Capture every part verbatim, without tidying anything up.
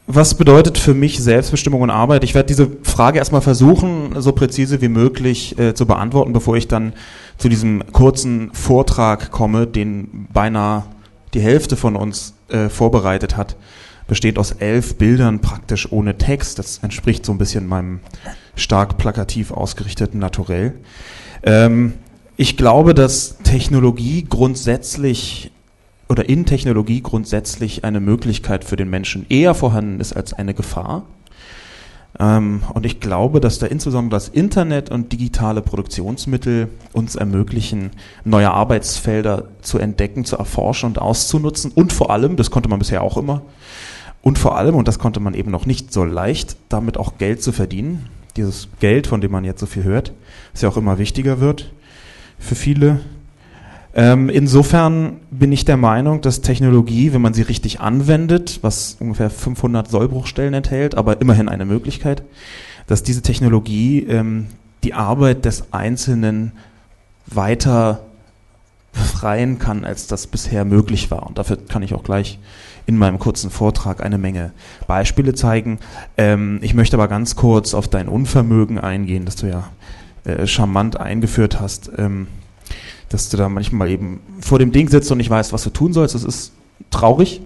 Was bedeutet für mich Selbstbestimmung und Arbeit? Ich werde diese Frage erstmal versuchen, so präzise wie möglich äh, zu beantworten, bevor ich dann zu diesem kurzen Vortrag komme, den beinahe die Hälfte von uns äh, vorbereitet hat. Besteht aus elf Bildern, praktisch ohne Text. Das entspricht so ein bisschen meinem stark plakativ ausgerichteten Naturell. Ähm, ich glaube, dass Technologie grundsätzlich oder in Technologie grundsätzlich eine Möglichkeit für den Menschen eher vorhanden ist als eine Gefahr. Ähm, und ich glaube, dass da insbesondere das Internet und digitale Produktionsmittel uns ermöglichen, neue Arbeitsfelder zu entdecken, zu erforschen und auszunutzen. Und vor allem, das konnte man bisher auch immer, und vor allem, und das konnte man eben noch nicht so leicht, damit auch Geld zu verdienen. Dieses Geld, von dem man jetzt so viel hört, das ja auch immer wichtiger wird für viele. Ähm, insofern bin ich der Meinung, dass Technologie, wenn man sie richtig anwendet, was ungefähr fünfhundert Sollbruchstellen enthält, aber immerhin eine Möglichkeit, dass diese Technologie ähm, die Arbeit des Einzelnen weiter befreien kann, als das bisher möglich war. Und dafür kann ich auch gleich in meinem kurzen Vortrag eine Menge Beispiele zeigen. Ähm, ich möchte aber ganz kurz auf dein Unvermögen eingehen, das du ja äh, charmant eingeführt hast. Ähm, dass du da manchmal eben vor dem Ding sitzt und nicht weißt, was du tun sollst. Das ist traurig.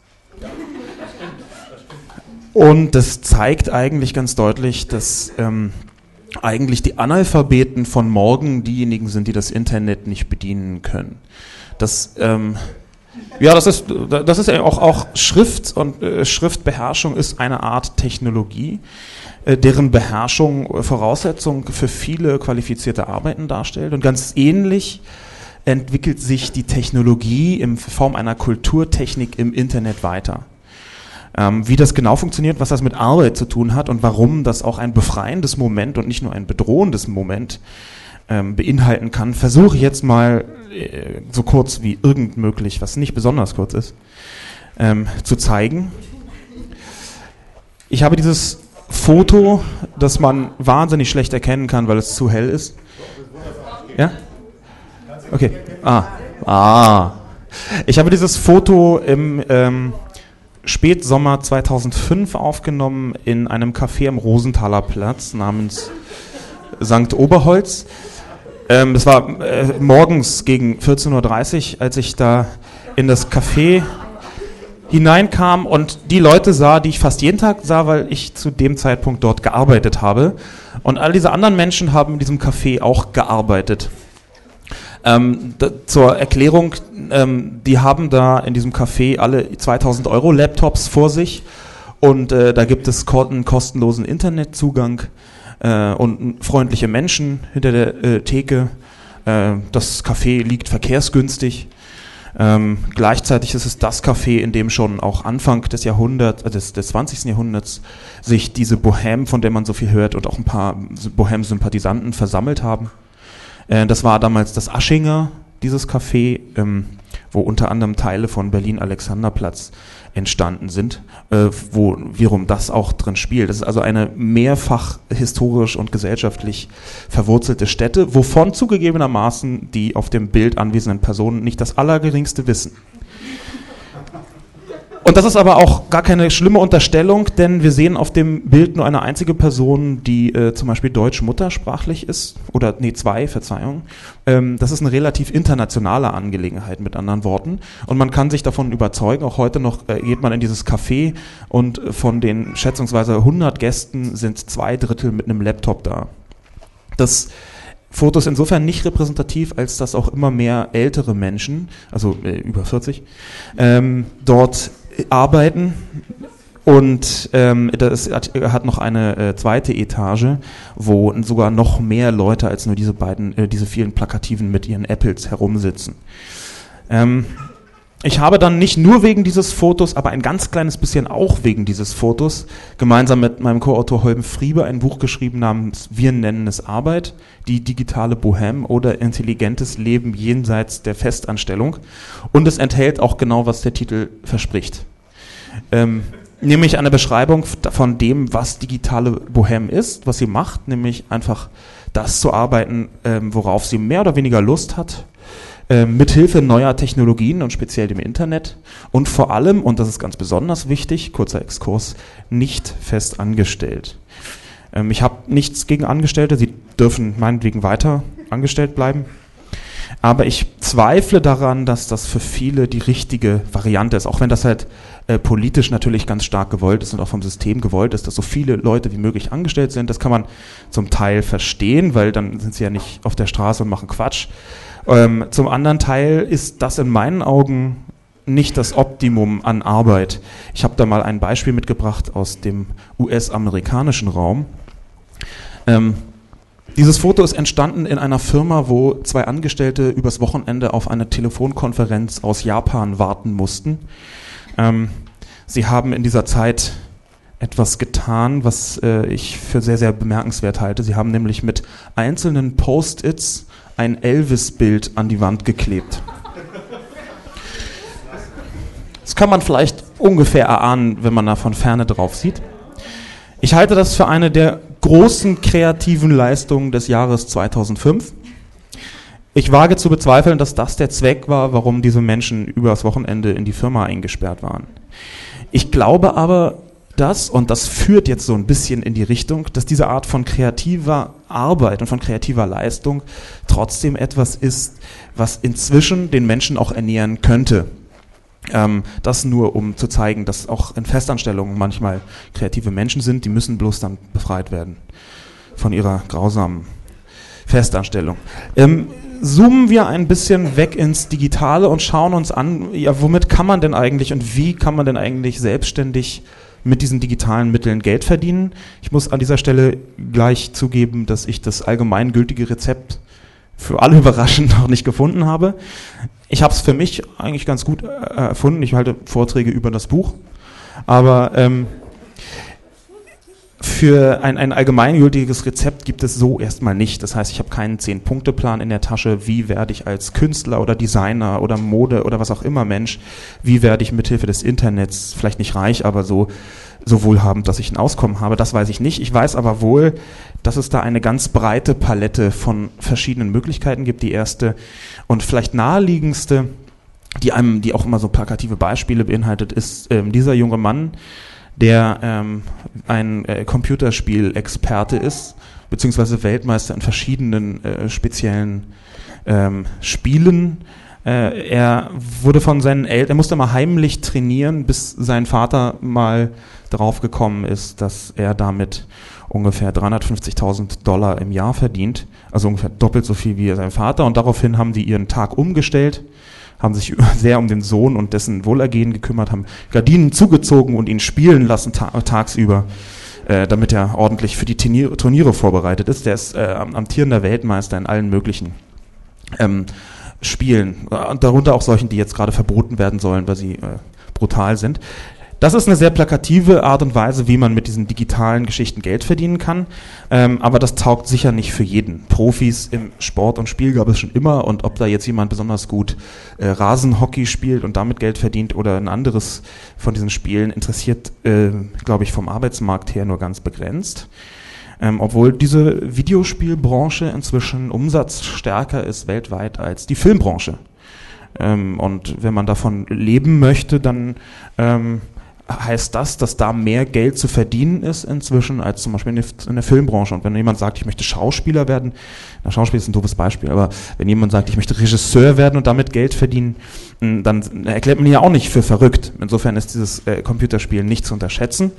Und das zeigt eigentlich ganz deutlich, dass ähm, eigentlich die Analphabeten von morgen diejenigen sind, die das Internet nicht bedienen können. Das, ähm, ja, das ist, das ist ja auch, auch Schrift und äh, Schriftbeherrschung ist eine Art Technologie, deren Beherrschung Voraussetzung für viele qualifizierte Arbeiten darstellt. Und ganz ähnlich entwickelt sich die Technologie in Form einer Kulturtechnik im Internet weiter. Ähm, wie das genau funktioniert, was das mit Arbeit zu tun hat und warum das auch ein befreiendes Moment und nicht nur ein bedrohendes Moment ähm, beinhalten kann, versuche ich jetzt mal äh, so kurz wie irgend möglich, was nicht besonders kurz ist, ähm, zu zeigen. Ich habe dieses Foto, das man wahnsinnig schlecht erkennen kann, weil es zu hell ist. Ja? Okay. Ah. Ah. Ich habe dieses Foto im ähm, Spätsommer zweitausendfünf aufgenommen in einem Café am Rosenthaler Platz namens Sankt Oberholz. Ähm, das war äh, morgens gegen vierzehn Uhr dreißig, als ich da in das Café hineinkam und die Leute sah, die ich fast jeden Tag sah, weil ich zu dem Zeitpunkt dort gearbeitet habe. Und all diese anderen Menschen haben in diesem Café auch gearbeitet. Ähm, da, zur Erklärung, ähm, die haben da in diesem Café alle zweitausend Euro Laptops vor sich und äh, da gibt es ko- einen kostenlosen Internetzugang äh, und freundliche Menschen hinter der äh, Theke. Äh, das Café liegt verkehrsgünstig. Ähm, gleichzeitig ist es das Café, in dem schon auch Anfang des Jahrhunderts, äh, des, des zwanzigsten Jahrhunderts sich diese Bohème, von der man so viel hört, und auch ein paar Bohème-Sympathisanten versammelt haben. Äh, das war damals das Aschinger, dieses Café, ähm, wo unter anderem Teile von Berlin-Alexanderplatz entstanden sind, äh, wo wiederum das auch drin spielt. Das ist also eine mehrfach historisch und gesellschaftlich verwurzelte Stätte, wovon zugegebenermaßen die auf dem Bild anwesenden Personen nicht das Allergeringste wissen. Und das ist aber auch gar keine schlimme Unterstellung, denn wir sehen auf dem Bild nur eine einzige Person, die äh, zum Beispiel deutsch-muttersprachlich ist, oder nee, zwei, Verzeihung. Ähm, das ist eine relativ internationale Angelegenheit, mit anderen Worten. Und man kann sich davon überzeugen, auch heute noch äh, geht man in dieses Café und von den schätzungsweise hundert Gästen sind zwei Drittel mit einem Laptop da. Das Foto ist insofern nicht repräsentativ, als dass auch immer mehr ältere Menschen, also äh, über vierzig, ähm, dort arbeiten, und ähm, das hat noch eine äh, zweite Etage, wo sogar noch mehr Leute als nur diese beiden, äh, diese vielen Plakativen mit ihren Apples herumsitzen. Ähm, ich habe dann nicht nur wegen dieses Fotos, aber ein ganz kleines bisschen auch wegen dieses Fotos, gemeinsam mit meinem Co-Autor Holm Friebe ein Buch geschrieben namens Wir nennen es Arbeit, die digitale Bohème oder intelligentes Leben jenseits der Festanstellung. Und es enthält auch genau, was der Titel verspricht. Ähm, nämlich eine Beschreibung von dem, was digitale Bohème ist, was sie macht, nämlich einfach das zu arbeiten, ähm, worauf sie mehr oder weniger Lust hat, äh, mithilfe neuer Technologien und speziell dem Internet und vor allem, und das ist ganz besonders wichtig, kurzer Exkurs, nicht fest angestellt. Ähm, ich habe nichts gegen Angestellte, sie dürfen meinetwegen weiter angestellt bleiben. Aber ich zweifle daran, dass das für viele die richtige Variante ist, auch wenn das halt äh, politisch natürlich ganz stark gewollt ist und auch vom System gewollt ist, dass so viele Leute wie möglich angestellt sind. Das kann man zum Teil verstehen, weil dann sind sie ja nicht auf der Straße und machen Quatsch. Ähm, zum anderen Teil ist das in meinen Augen nicht das Optimum an Arbeit. Ich habe da mal ein Beispiel mitgebracht aus dem U S-amerikanischen Raum. Ähm, Dieses Foto ist entstanden in einer Firma, wo zwei Angestellte übers Wochenende auf eine Telefonkonferenz aus Japan warten mussten. Ähm, sie haben in dieser Zeit etwas getan, was äh, ich für sehr, sehr bemerkenswert halte. Sie haben nämlich mit einzelnen Post-its ein Elvis-Bild an die Wand geklebt. Das kann man vielleicht ungefähr erahnen, wenn man da von Ferne drauf sieht. Ich halte das für eine der großen kreativen Leistungen des Jahres zweitausendfünf. Ich wage zu bezweifeln, dass das der Zweck war, warum diese Menschen übers Wochenende in die Firma eingesperrt waren. Ich glaube aber, dass, und das führt jetzt so ein bisschen in die Richtung, dass diese Art von kreativer Arbeit und von kreativer Leistung trotzdem etwas ist, was inzwischen den Menschen auch ernähren könnte. Ähm, das nur, um zu zeigen, dass auch in Festanstellungen manchmal kreative Menschen sind, die müssen bloß dann befreit werden von ihrer grausamen Festanstellung. Ähm, zoomen wir ein bisschen weg ins Digitale und schauen uns an, ja, womit kann man denn eigentlich und wie kann man denn eigentlich selbstständig mit diesen digitalen Mitteln Geld verdienen? Ich muss an dieser Stelle gleich zugeben, dass ich das allgemeingültige Rezept für alle überraschend noch nicht gefunden habe. Ich habe es für mich eigentlich ganz gut äh, erfunden. Ich halte Vorträge über das Buch. Aber ähm, für ein, ein allgemeingültiges Rezept gibt es so erstmal nicht. Das heißt, ich habe keinen Zehn-Punkte-Plan in der Tasche. Wie werde ich als Künstler oder Designer oder Mode oder was auch immer Mensch, wie werde ich mithilfe des Internets, vielleicht nicht reich, aber so, so wohlhabend, dass ich ein Auskommen habe? Das weiß ich nicht. Ich weiß aber wohl, dass es da eine ganz breite Palette von verschiedenen Möglichkeiten gibt. Die erste und vielleicht naheliegendste, die einem, die auch immer so plakative Beispiele beinhaltet, ist ähm, dieser junge Mann, der ähm, ein äh, Computerspielexperte ist, beziehungsweise Weltmeister in verschiedenen äh, speziellen ähm, Spielen. Äh, er wurde von seinen Eltern, er musste mal heimlich trainieren, bis sein Vater mal drauf gekommen ist, dass er damit ungefähr dreihundertfünfzigtausend Dollar im Jahr verdient, also ungefähr doppelt so viel wie sein Vater, und daraufhin haben die ihren Tag umgestellt, haben sich sehr um den Sohn und dessen Wohlergehen gekümmert, haben Gardinen zugezogen und ihn spielen lassen ta- tagsüber, äh, damit er ordentlich für die Turniere, Turniere vorbereitet ist. Der ist äh, amtierender Weltmeister in allen möglichen ähm, Spielen, und darunter auch solchen, die jetzt gerade verboten werden sollen, weil sie äh, brutal sind. Das ist eine sehr plakative Art und Weise, wie man mit diesen digitalen Geschichten Geld verdienen kann, ähm, aber das taugt sicher nicht für jeden. Profis im Sport und Spiel gab es schon immer, und ob da jetzt jemand besonders gut äh, Rasenhockey spielt und damit Geld verdient oder ein anderes von diesen Spielen, interessiert, äh, glaube ich, vom Arbeitsmarkt her nur ganz begrenzt. Ähm, obwohl diese Videospielbranche inzwischen umsatzstärker ist weltweit als die Filmbranche. Ähm, und wenn man davon leben möchte, dann ähm, heißt das, dass da mehr Geld zu verdienen ist inzwischen als zum Beispiel in der Filmbranche. Und wenn jemand sagt, ich möchte Schauspieler werden, na, Schauspiel ist ein doofes Beispiel, aber wenn jemand sagt, ich möchte Regisseur werden und damit Geld verdienen, dann erklärt man ihn ja auch nicht für verrückt. Insofern ist dieses äh, Computerspiel nicht zu unterschätzen.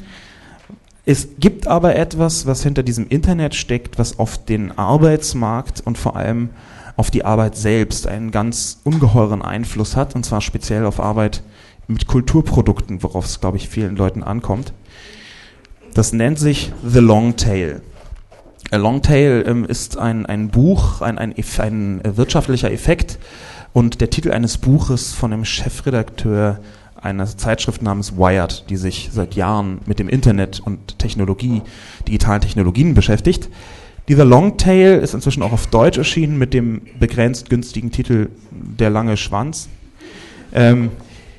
Es gibt aber etwas, was hinter diesem Internet steckt, was auf den Arbeitsmarkt und vor allem auf die Arbeit selbst einen ganz ungeheuren Einfluss hat, und zwar speziell auf Arbeit mit Kulturprodukten, worauf es, glaube ich, vielen Leuten ankommt. Das nennt sich The Long Tail. A Long Tail ähm, ist ein, ein Buch, ein, ein, ein wirtschaftlicher Effekt und der Titel eines Buches von dem Chefredakteur einer Zeitschrift namens Wired, die sich seit Jahren mit dem Internet und Technologie, digitalen Technologien beschäftigt. Dieser Longtail ist inzwischen auch auf Deutsch erschienen mit dem begrenzt günstigen Titel Der lange Schwanz. Ähm,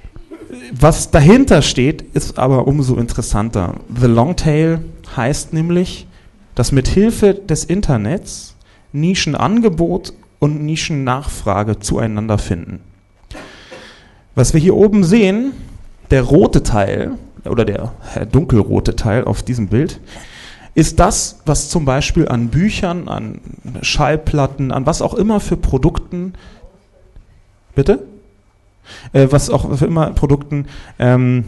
was dahinter steht, ist aber umso interessanter. The Longtail heißt nämlich, dass mit Hilfe des Internets Nischenangebot und Nischennachfrage zueinander finden. Was wir hier oben sehen, der rote Teil oder der dunkelrote Teil auf diesem Bild, ist das, was zum Beispiel an Büchern, an Schallplatten, an was auch immer für Produkten, bitte? Äh, was auch für immer Produkten ähm,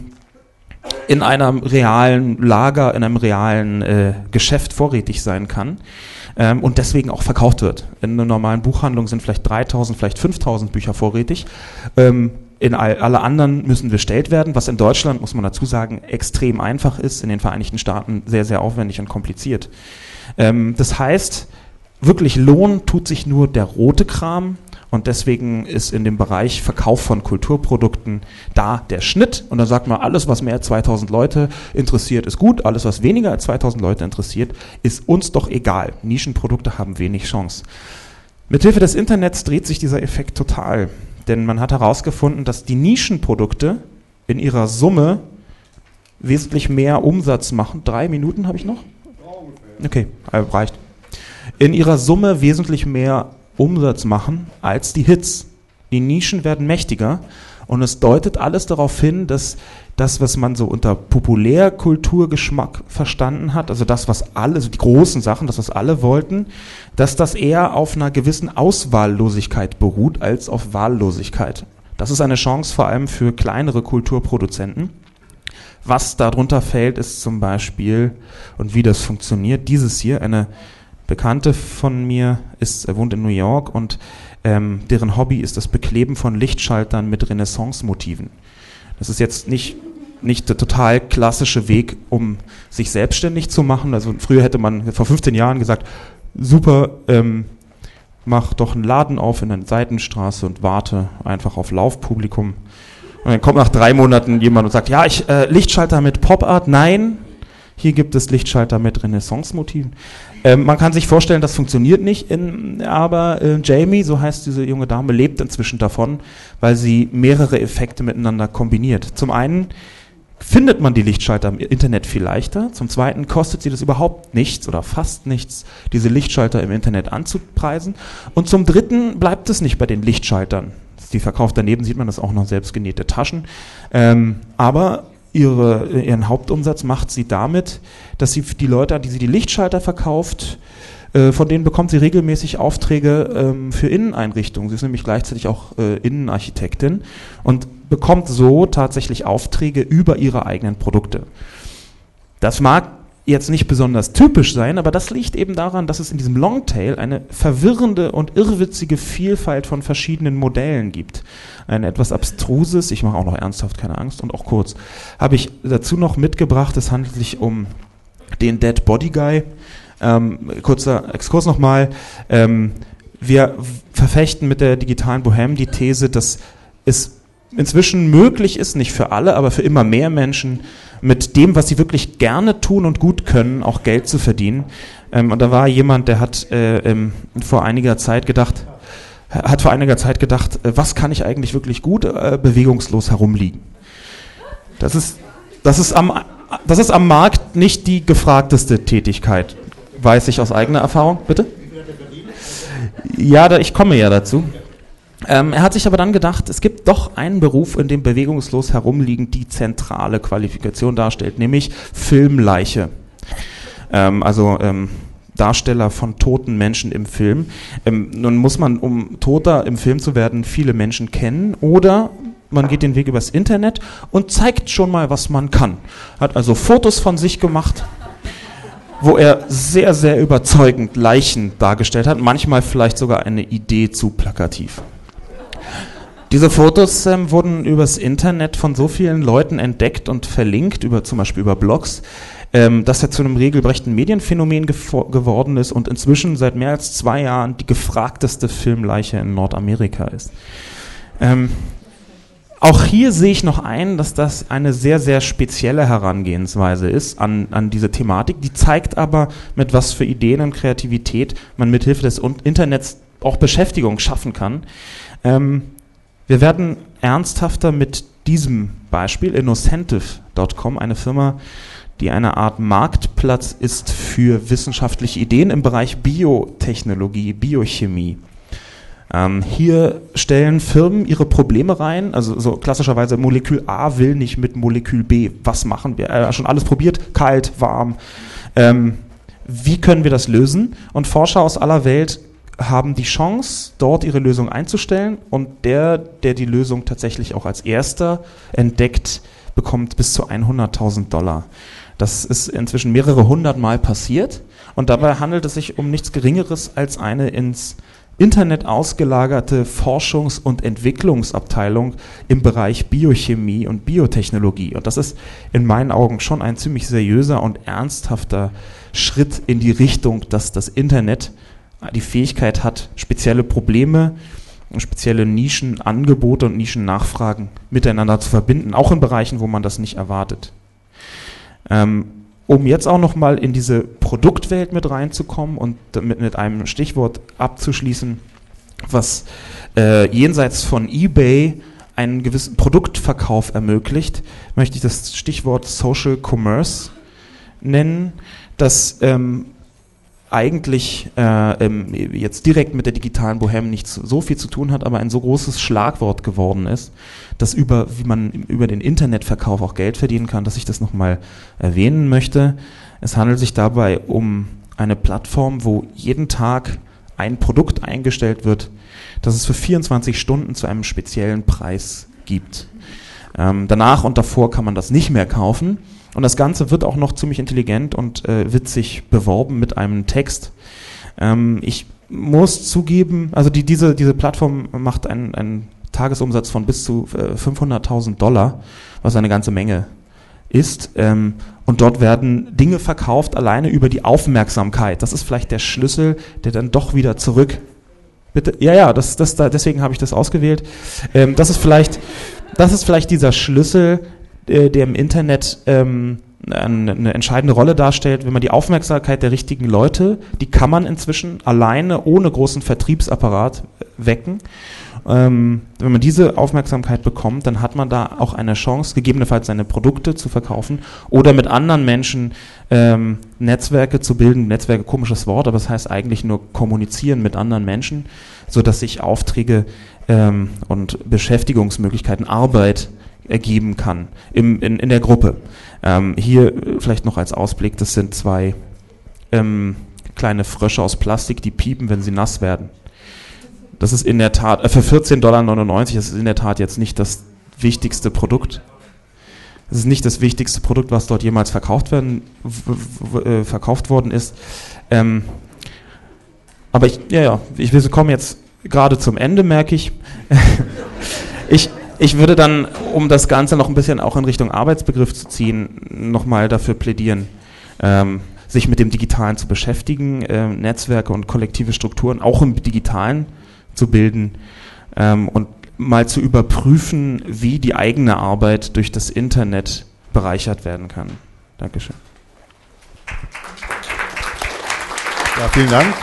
in einem realen Lager, in einem realen äh, Geschäft vorrätig sein kann ähm, und deswegen auch verkauft wird. In einer normalen Buchhandlung sind vielleicht dreitausend, vielleicht fünftausend Bücher vorrätig. Ähm, in all, alle anderen müssen bestellt werden, was in Deutschland, muss man dazu sagen, extrem einfach ist, in den Vereinigten Staaten sehr, sehr aufwendig und kompliziert. Ähm, das heißt, wirklich lohnen tut sich nur der rote Kram. Und deswegen ist in dem Bereich Verkauf von Kulturprodukten da der Schnitt. Und dann sagt man, alles, was mehr als zweitausend Leute interessiert, ist gut. Alles, was weniger als zweitausend Leute interessiert, ist uns doch egal. Nischenprodukte haben wenig Chance. Mithilfe des Internets dreht sich dieser Effekt total. Denn man hat herausgefunden, dass die Nischenprodukte in ihrer Summe wesentlich mehr Umsatz machen. Drei Minuten habe ich noch? Okay, reicht. In ihrer Summe wesentlich mehr Umsatz machen als die Hits. Die Nischen werden mächtiger und es deutet alles darauf hin, dass das, was man so unter Populärkulturgeschmack verstanden hat, also das, was alle, also die großen Sachen, das, was alle wollten, dass das eher auf einer gewissen Auswahllosigkeit beruht als auf Wahllosigkeit. Das ist eine Chance vor allem für kleinere Kulturproduzenten. Was darunter fällt, ist zum Beispiel, und wie das funktioniert, dieses hier, eine Bekannte von mir ist, er wohnt in New York und ähm, deren Hobby ist das Bekleben von Lichtschaltern mit Renaissance-Motiven. Das ist jetzt nicht, nicht der total klassische Weg, um sich selbstständig zu machen. Also früher hätte man vor fünfzehn Jahren gesagt, super, ähm, mach doch einen Laden auf in einer Seitenstraße und warte einfach auf Laufpublikum. Und dann kommt nach drei Monaten jemand und sagt, ja, ich äh, Lichtschalter mit Pop-Art, nein, hier gibt es Lichtschalter mit Renaissance-Motiven. Ähm, man kann sich vorstellen, das funktioniert nicht, in, aber äh, Jamie, so heißt diese junge Dame, lebt inzwischen davon, weil sie mehrere Effekte miteinander kombiniert. Zum einen findet man die Lichtschalter im Internet viel leichter, zum zweiten kostet sie das überhaupt nichts oder fast nichts, diese Lichtschalter im Internet anzupreisen und zum dritten bleibt es nicht bei den Lichtschaltern. Die verkauft daneben, sieht man das auch noch selbstgenähte Taschen, ähm, aber Ihre, ihren Hauptumsatz macht sie damit, dass sie die Leute, die sie die Lichtschalter verkauft, äh, von denen bekommt sie regelmäßig Aufträge ähm, für Inneneinrichtungen. Sie ist nämlich gleichzeitig auch äh, Innenarchitektin und bekommt so tatsächlich Aufträge über ihre eigenen Produkte. Das mag jetzt nicht besonders typisch sein, aber das liegt eben daran, dass es in diesem Longtail eine verwirrende und irrwitzige Vielfalt von verschiedenen Modellen gibt. Ein etwas abstruses, ich mache auch noch ernsthaft, keine Angst, und auch kurz, habe ich dazu noch mitgebracht, es handelt sich um den Dead Body Guy. Ähm, kurzer Exkurs nochmal. Ähm, wir verfechten mit der digitalen Bohème die These, dass es inzwischen möglich ist, nicht für alle, aber für immer mehr Menschen, mit dem, was sie wirklich gerne tun und gut können, auch Geld zu verdienen. Ähm, und da war jemand, der hat äh, ähm, vor einiger Zeit gedacht, hat vor einiger Zeit gedacht, äh, was kann ich eigentlich wirklich gut äh, bewegungslos herumliegen? Das ist, das ist am, das ist am Markt nicht die gefragteste Tätigkeit, weiß ich aus eigener Erfahrung. Bitte? Ja, da, ich komme ja dazu. Ähm, er hat sich aber dann gedacht, es gibt doch einen Beruf, in dem bewegungslos herumliegen die zentrale Qualifikation darstellt, nämlich Filmleiche. Ähm, also ähm, Darsteller von toten Menschen im Film. Ähm, nun muss man, um Toter im Film zu werden, viele Menschen kennen oder man geht den Weg übers Internet und zeigt schon mal, was man kann. Hat also Fotos von sich gemacht, wo er sehr, sehr überzeugend Leichen dargestellt hat, manchmal vielleicht sogar eine Idee zu plakativ. Diese Fotos ähm, wurden übers Internet von so vielen Leuten entdeckt und verlinkt, über, zum Beispiel über Blogs, ähm, dass er zu einem regelrechten Medienphänomen gefo- geworden ist und inzwischen seit mehr als zwei Jahren die gefragteste Filmleiche in Nordamerika ist. Ähm, auch hier sehe ich noch ein, dass das eine sehr, sehr spezielle Herangehensweise ist an, an diese Thematik. Die zeigt aber, mit was für Ideen und Kreativität man mithilfe des Internets auch Beschäftigung schaffen kann. Ähm, Wir werden ernsthafter mit diesem Beispiel, Innocentive Punkt com, eine Firma, die eine Art Marktplatz ist für wissenschaftliche Ideen im Bereich Biotechnologie, Biochemie. Ähm, hier stellen Firmen ihre Probleme rein, also so klassischerweise Molekül A will nicht mit Molekül B. Was machen wir? Äh, schon alles probiert, kalt, warm. Ähm, wie können wir das lösen? Und Forscher aus aller Welt haben die Chance, dort ihre Lösung einzustellen, und der, der die Lösung tatsächlich auch als erster entdeckt, bekommt bis zu hunderttausend Dollar. Das ist inzwischen mehrere hundert Mal passiert, und dabei handelt es sich um nichts Geringeres als eine ins Internet ausgelagerte Forschungs- und Entwicklungsabteilung im Bereich Biochemie und Biotechnologie. Und das ist in meinen Augen schon ein ziemlich seriöser und ernsthafter Schritt in die Richtung, dass das Internet die Fähigkeit hat, spezielle Probleme, spezielle Nischenangebote und Nischennachfragen miteinander zu verbinden, auch in Bereichen, wo man das nicht erwartet. Ähm, um jetzt auch nochmal in diese Produktwelt mit reinzukommen und mit, mit einem Stichwort abzuschließen, was äh, jenseits von eBay einen gewissen Produktverkauf ermöglicht, möchte ich das Stichwort Social Commerce nennen, das ähm, eigentlich äh, ähm, jetzt direkt mit der digitalen Bohème nicht so viel zu tun hat, aber ein so großes Schlagwort geworden ist, dass über, wie man über den Internetverkauf auch Geld verdienen kann, dass ich das nochmal erwähnen möchte. Es handelt sich dabei um eine Plattform, wo jeden Tag ein Produkt eingestellt wird, das es für vierundzwanzig Stunden zu einem speziellen Preis gibt. Ähm, danach und davor kann man das nicht mehr kaufen. Und das Ganze wird auch noch ziemlich intelligent und äh, witzig beworben mit einem Text. Ähm, ich muss zugeben, also die, diese, diese Plattform macht einen, einen Tagesumsatz von bis zu äh, fünfhunderttausend Dollar, was eine ganze Menge ist. Ähm, und dort werden Dinge verkauft, alleine über die Aufmerksamkeit. Das ist vielleicht der Schlüssel, der dann doch wieder zurück... Bitte? Ja, ja, das, das, da, deswegen habe ich das ausgewählt. Ähm, das ist vielleicht, das ist vielleicht dieser Schlüssel, der im Internet ähm, eine entscheidende Rolle darstellt. Wenn man die Aufmerksamkeit der richtigen Leute, die kann man inzwischen alleine ohne großen Vertriebsapparat wecken. Ähm, wenn man diese Aufmerksamkeit bekommt, dann hat man da auch eine Chance, gegebenenfalls seine Produkte zu verkaufen oder mit anderen Menschen ähm, Netzwerke zu bilden. Netzwerke, komisches Wort, aber es heißt eigentlich nur kommunizieren mit anderen Menschen, sodass sich Aufträge ähm, und Beschäftigungsmöglichkeiten, Arbeit ergeben kann im, in, in der Gruppe. Ähm, hier vielleicht noch als Ausblick, das sind zwei ähm, kleine Frösche aus Plastik, die piepen, wenn sie nass werden. Das ist in der Tat, äh, für vierzehn Dollar neunundneunzig, das ist in der Tat jetzt nicht das wichtigste Produkt. Das ist nicht das wichtigste Produkt, was dort jemals verkauft werden, w- w- äh, verkauft worden ist. Ähm, aber ich, ja, ja, ich wir kommen jetzt gerade zum Ende, merke ich. ich Ich würde dann, um das Ganze noch ein bisschen auch in Richtung Arbeitsbegriff zu ziehen, nochmal dafür plädieren, ähm, sich mit dem Digitalen zu beschäftigen, äh, Netzwerke und kollektive Strukturen auch im Digitalen zu bilden ähm, und mal zu überprüfen, wie die eigene Arbeit durch das Internet bereichert werden kann. Dankeschön. Ja, vielen Dank.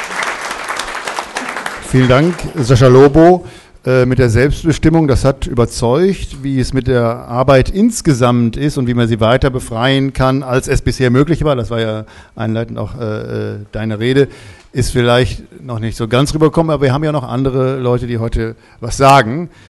Vielen Dank, Sascha Lobo. Mit der Selbstbestimmung, das hat überzeugt, wie es mit der Arbeit insgesamt ist und wie man sie weiter befreien kann, als es bisher möglich war. Das war ja einleitend auch äh, deine Rede. Ist vielleicht noch nicht so ganz rübergekommen, aber wir haben ja noch andere Leute, die heute was sagen.